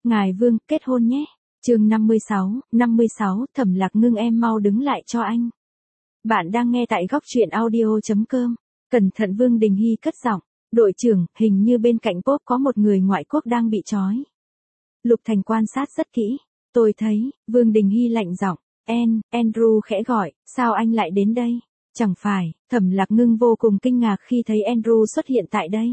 Ngài Vương, kết hôn nhé. Chương 56, Thẩm Lạc Ngưng em mau đứng lại cho anh. Bạn đang nghe tại góc truyện audio.com. Cẩn thận Vương Đình Hy cất giọng. Đội trưởng, hình như bên cạnh Pop có một người ngoại quốc đang bị trói. Lục Thành quan sát rất kỹ. Tôi thấy, Vương Đình Hy lạnh giọng. Andrew khẽ gọi, sao anh lại đến đây? Chẳng phải, Thẩm Lạc Ngưng vô cùng kinh ngạc khi thấy Andrew xuất hiện tại đây.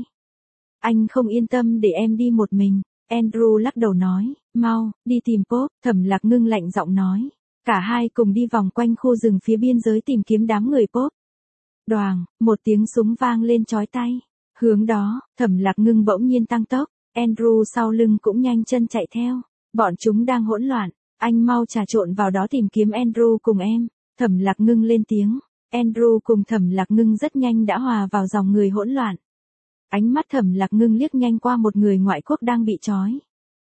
Anh không yên tâm để em đi một mình. Andrew lắc đầu nói, mau, đi tìm Pop. Thẩm Lạc Ngưng lạnh giọng nói. Cả hai cùng đi vòng quanh khu rừng phía biên giới tìm kiếm đám người Pop. Đoàng, một tiếng súng vang lên chói tai. Hướng đó, Thẩm Lạc Ngưng bỗng nhiên tăng tốc. Andrew sau lưng cũng nhanh chân chạy theo. Bọn chúng đang hỗn loạn. Anh mau trà trộn vào đó tìm kiếm Andrew cùng em. Thẩm Lạc Ngưng lên tiếng. Andrew cùng Thẩm Lạc Ngưng rất nhanh đã hòa vào dòng người hỗn loạn. Ánh mắt Thẩm Lạc Ngưng liếc nhanh qua một người ngoại quốc đang bị trói.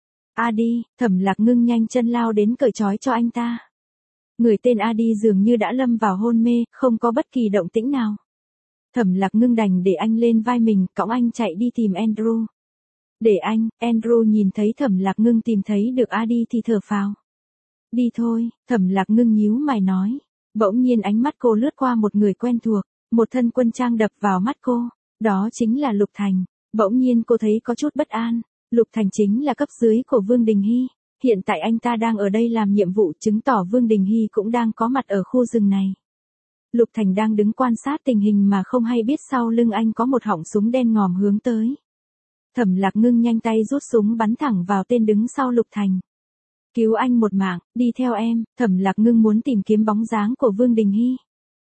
Adi, Thẩm Lạc Ngưng nhanh chân lao đến cởi trói cho anh ta. Người tên Adi dường như đã lâm vào hôn mê, không có bất kỳ động tĩnh nào. Thẩm Lạc Ngưng đành để anh lên vai mình, cõng anh chạy đi tìm Andrew. Để anh, Andrew nhìn thấy Thẩm Lạc Ngưng tìm thấy được Adi thì thở phào. Đi thôi, Thẩm Lạc Ngưng nhíu mày nói. Bỗng nhiên ánh mắt cô lướt qua một người quen thuộc, một thân quân trang đập vào mắt cô. Đó chính là Lục Thành. Bỗng nhiên cô thấy có chút bất an. Lục Thành chính là cấp dưới của Vương Đình Hy. Hiện tại anh ta đang ở đây làm nhiệm vụ, chứng tỏ Vương Đình Hy cũng đang có mặt ở khu rừng này. Lục Thành đang đứng quan sát tình hình mà không hay biết sau lưng anh có một họng súng đen ngòm hướng tới. Thẩm Lạc Ngưng nhanh tay rút súng bắn thẳng vào tên đứng sau Lục Thành. Cứu anh một mạng, đi theo em. Thẩm Lạc Ngưng muốn tìm kiếm bóng dáng của Vương Đình Hy.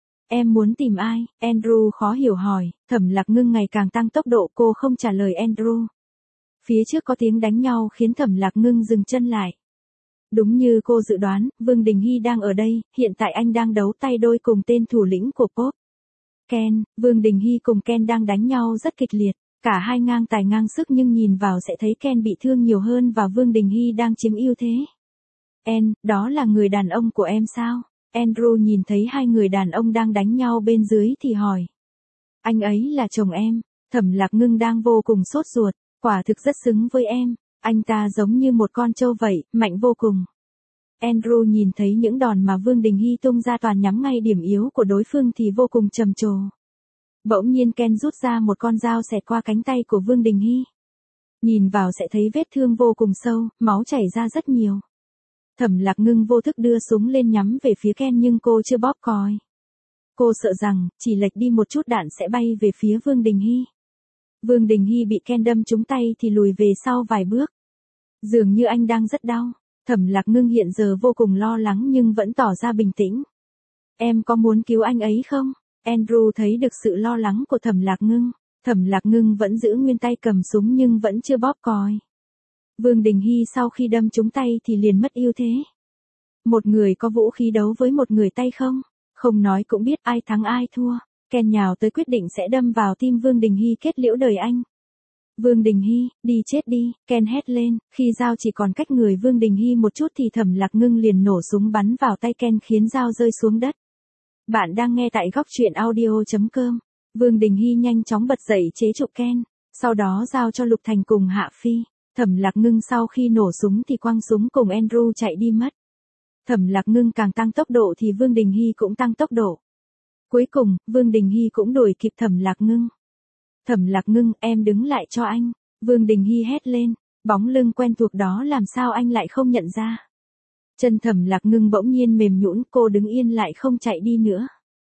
Em muốn tìm ai? Andrew khó hiểu hỏi. Thẩm Lạc Ngưng ngày càng tăng tốc độ, cô không trả lời Andrew. Phía trước có tiếng đánh nhau khiến Thẩm Lạc Ngưng dừng chân lại. Đúng như cô dự đoán, Vương Đình Hy đang ở đây, hiện tại anh đang đấu tay đôi cùng tên thủ lĩnh của Pop. Ken, Vương Đình Hy cùng Ken đang đánh nhau rất kịch liệt. Cả hai ngang tài ngang sức nhưng nhìn vào sẽ thấy Ken bị thương nhiều hơn và Vương Đình Hy đang chiếm ưu thế. Đó là người đàn ông của em sao? Andrew nhìn thấy hai người đàn ông đang đánh nhau bên dưới thì hỏi. Anh ấy là chồng em. Thẩm Lạc Ngưng đang vô cùng sốt ruột. Quả thực rất xứng với em. Anh ta giống như một con trâu vậy, mạnh vô cùng. Andrew nhìn thấy những đòn mà Vương Đình Hy tung ra toàn nhắm ngay điểm yếu của đối phương thì vô cùng trầm trồ. Bỗng nhiên Ken rút ra một con dao xẹt qua cánh tay của Vương Đình Hy. Nhìn vào sẽ thấy vết thương vô cùng sâu, máu chảy ra rất nhiều. Thẩm Lạc Ngưng vô thức đưa súng lên nhắm về phía Ken nhưng cô chưa bóp còi. Cô sợ rằng, chỉ lệch đi một chút đạn sẽ bay về phía Vương Đình Hy. Vương Đình Hy bị Ken đâm trúng tay thì lùi về sau vài bước. Dường như anh đang rất đau. Thẩm Lạc Ngưng hiện giờ vô cùng lo lắng nhưng vẫn tỏ ra bình tĩnh. Em có muốn cứu anh ấy không? Andrew thấy được sự lo lắng của Thẩm Lạc Ngưng. Thẩm Lạc Ngưng vẫn giữ nguyên tay cầm súng nhưng vẫn chưa bóp còi. Vương Đình Hy sau khi đâm trúng tay thì liền mất ưu thế. Một người có vũ khí đấu với một người tay không? Không nói cũng biết ai thắng ai thua. Ken nhào tới quyết định sẽ đâm vào tim Vương Đình Hy kết liễu đời anh. Vương Đình Hy, đi chết đi, Ken hét lên. Khi dao chỉ còn cách người Vương Đình Hy một chút thì Thẩm Lạc Ngưng liền nổ súng bắn vào tay Ken khiến dao rơi xuống đất. Bạn đang nghe tại góc truyện audio.com. Vương Đình Hy nhanh chóng bật dậy chế trụ Ken, sau đó giao cho Lục Thành cùng Hạ Phi. Thẩm Lạc Ngưng sau khi nổ súng thì quăng súng cùng Andrew chạy đi mất. Thẩm Lạc Ngưng càng tăng tốc độ thì Vương Đình Hy cũng tăng tốc độ. Cuối cùng, Vương Đình Hy cũng đuổi kịp Thẩm Lạc Ngưng. Thẩm Lạc Ngưng, em đứng lại cho anh. Vương Đình Hy hét lên, bóng lưng quen thuộc đó làm sao anh lại không nhận ra. Chân Thẩm Lạc Ngưng bỗng nhiên mềm nhũn, cô đứng yên lại không chạy đi nữa.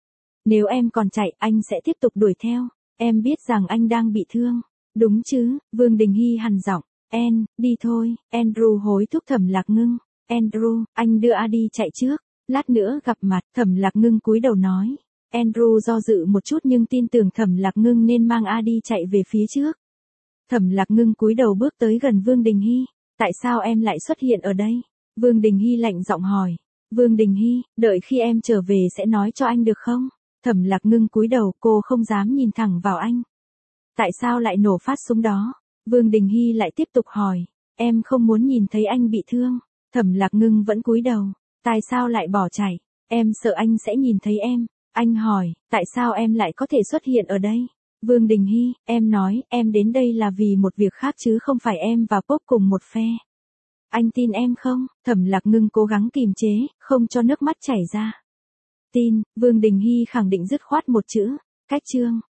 Nếu em còn chạy, anh sẽ tiếp tục đuổi theo. Em biết rằng anh đang bị thương. Đúng chứ? Vương Đình Hy hằn giọng. Đi thôi. Andrew hối thúc Thẩm Lạc Ngưng. Andrew, anh đưa Adi chạy trước. Lát nữa gặp mặt. Thẩm Lạc Ngưng cúi đầu nói. Andrew do dự một chút nhưng tin tưởng Thẩm Lạc Ngưng nên mang Adi chạy về phía trước. Thẩm Lạc Ngưng cúi đầu bước tới gần Vương Đình Hy. Tại sao em lại xuất hiện ở đây? Vương Đình Hy lạnh giọng hỏi. Vương Đình Hy, đợi khi em trở về sẽ nói cho anh được không? Thẩm Lạc Ngưng cúi đầu, cô không dám nhìn thẳng vào anh. Tại sao lại nổ phát súng đó? Vương Đình Hy lại tiếp tục hỏi. Em không muốn nhìn thấy anh bị thương. Thẩm Lạc Ngưng vẫn cúi đầu. Tại sao lại bỏ chạy? Em sợ anh sẽ nhìn thấy em. Anh hỏi, tại sao em lại có thể xuất hiện ở đây? Vương Đình Hy, em nói, em đến đây là vì một việc khác chứ không phải em và Pop cùng một phe. Anh tin em không? Thẩm Lạc Ngưng cố gắng kìm chế, không cho nước mắt chảy ra. Tin, Vương Đình Hy khẳng định dứt khoát một chữ, cách Trương.